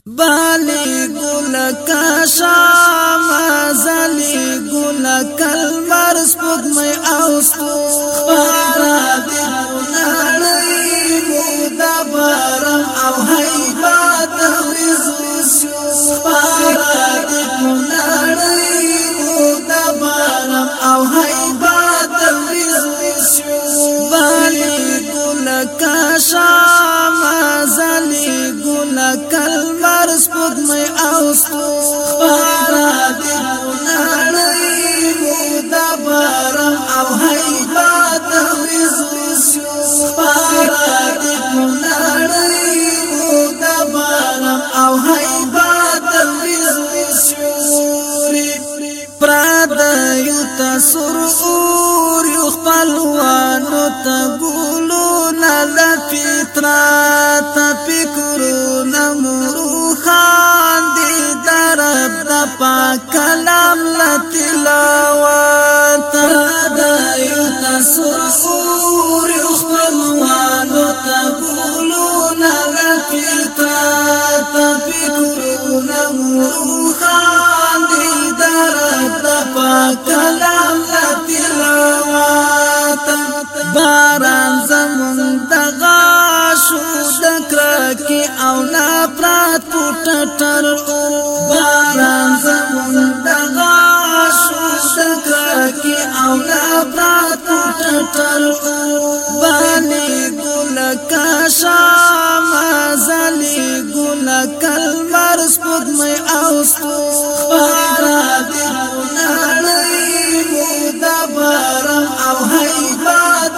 بالی گل کشام زلی گل کلمر سپوږمۍ او ستوره دې نړۍ مو د باران او هیبت سپاره دې نړۍ مو د باران او هیبت بالی گل کشام زلی گل کلمر سپوږمۍ او ستوره دې نړۍ مو د باران او هیبت سپاره دې نړۍ مو د باران او هیبت پردیو تسر اور یو خپلوانو ته ګلونه د فطرت فکرونه مروخان دي د رب د پاک کلام له تلاوت پردیو تسر اور یو خپلوانو ته ګلونه د فطرت فکرونه مروخان دي کلام لا تلاوات باران زمون دغا شو دکرکی او نپرات پوٹٹر باران زمون دغا شو دکرکی او نپرات پوٹٹر بالی گل کشام زلی گل کلمر سپوږمۍ او ستوره دې نړۍ مو د باران او هیبت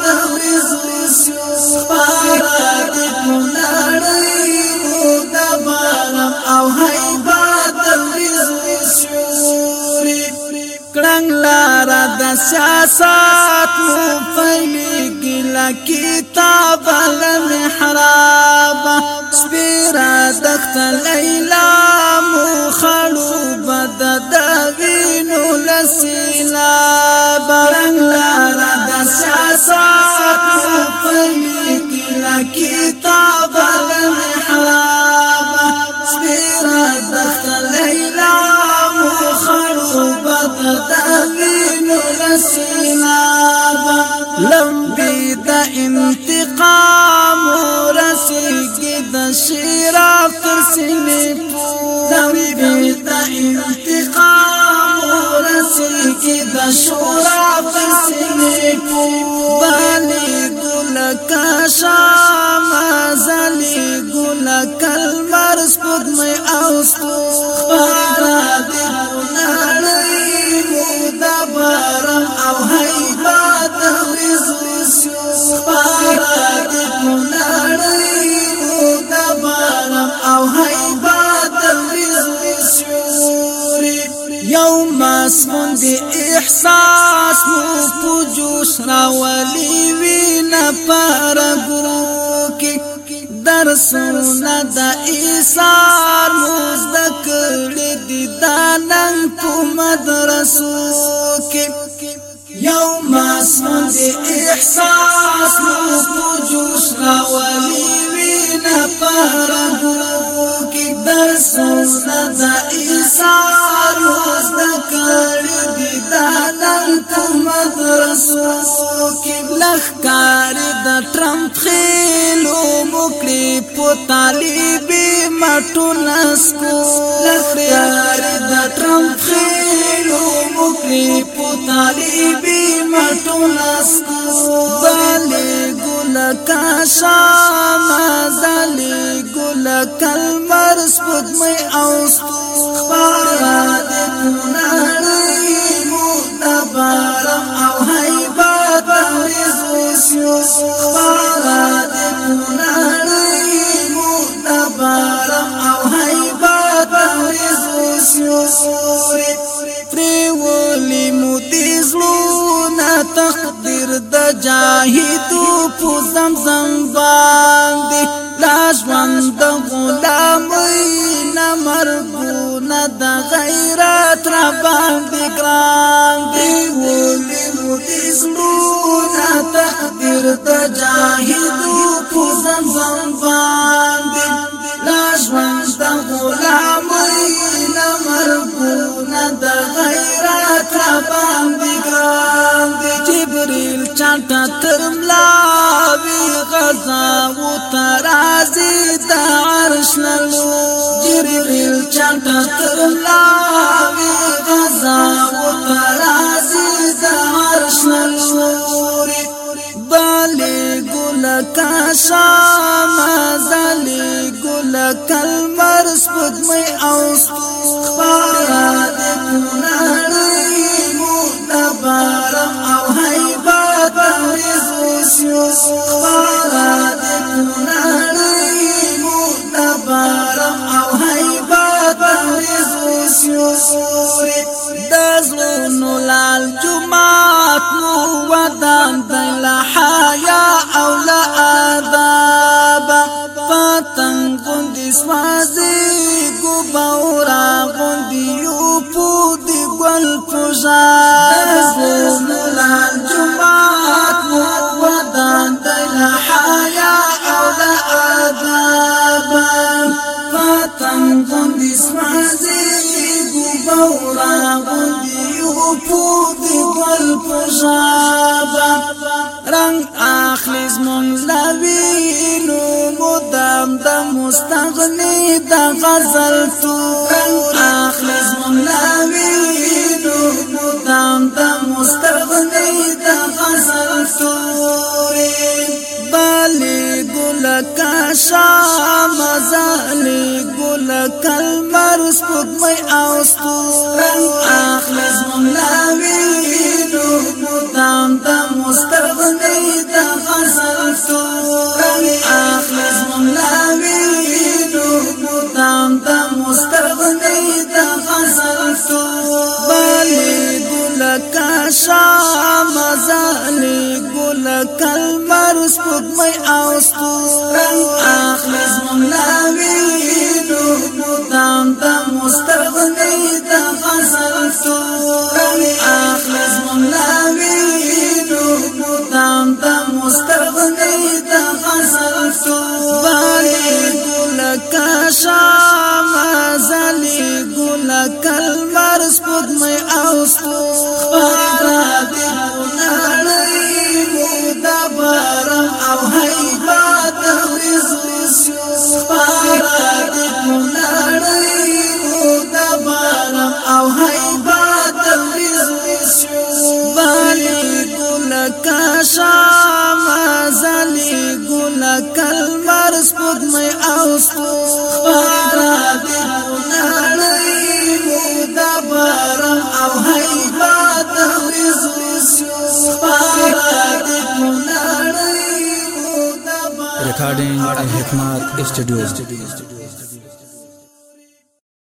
سپاره دې نړۍ مو د باران او هیبت کړنګ لاره د سیاست مو پیلېږي له کتاب المحراب سپیره دښته لیلا مو خړوبه د وینو له سیلابه رنګ لاره د سیاست مو پیلېږي له کتاب المحراب سپیره دښته لیلا مو خړوبه د وینو له سیلابه لمبي د انتقام رسیږي د شیراف تر سینې لمبي د انتقام رسیږي د شیراف تر سینې بالی ګل کشام زلی ګل کلمر سپوږمۍ او ستوره دې نړۍ مو د باران او هیبت سپاره دې نړۍ مو د باران او هیبت یو مسمون دی احساس مو په جوش راولي وینا پرګو کې درسونه د ایثار مزد کړي دي دانن په مدرسو کې یو مسمون دی احساس مو په جوش راولي وینا پرګو کې درسونه د ایثار مزد کړي دي دانن په مدرسو کې لخر د ټرمپ خېلو مکړي په طالبي مټونسکو لخر د ټرمپ خېلو مکړي په طالبي مټونسکو بالی ګل کشام زلی ګل کلمر سپوږمۍ او ستوره دې نړۍ مو د باران او هیبت سپاره دې نړۍ مو د باران او هیبت پریولی مو دې زړونه تقدیر د جاهدو په زمزم باندې لا ژوند د غلامۍ نه مرګونه د غیرت را باندې ګران دی ولې مو دې زړونه تقدیر د جاهدو په زمزم باندې لا ژوند د غلامۍ قضا و ترازی دا عرش نلو جبریل چانتا ترلاوی قضا و ترازی دا عرش نلو بالی گل کاشام زالی گل کلمر سپدمی اوستو خبارا دی پناری مدبارم او حیبات رزوشیو خبارا دی پناری مدبارم او حیبات رزوشیو دزلونو لال جماعت مو ودان دیلا حیا او لعذاب فتن غندی سوازی گو باورا غندی یو پودی گل پوزار دزلونو لال جماعت مو ودان دیلا حیا او لعذاب فتن غندی سوازی گو باورا غندی یو پودی گل پوزار رنگ اخلیز من لوینو مدام دا مستغنی دا غزل تو رنگ اخلیز من لوینو مدام دا مستغنی دا غزل تو بالی گل کاشام زالی گل کلمر سپدمی اوستو رنگ اخلیز من لوینو مدام دا مستغنی دا غزل تو رنگ اخلیز من لوینو مدام دا مستغنی دا غزل تو بالی گل کاشام زالی گل کلمر سپدمی اوستو رنگ اخلیز من لوینو مدام دا مستغنی دا غزل تو رنگ اخلیز من لوینو مدام دا مستغنی دا غزل تو بالی گل کاشام زالی گل کلمر سپدمی اوستو خبارا دی پناری مدبارم او حیبات رزوشیو خبارا دی پناری مدبارم او حیبات رزوشیو بالی گل کاشام زالی گل کلمر سپدمی اوستو خبارا دی پناری مدبارم او حیبات رزوشیو خبارا دی پناری Recording Al Hikmat Studio.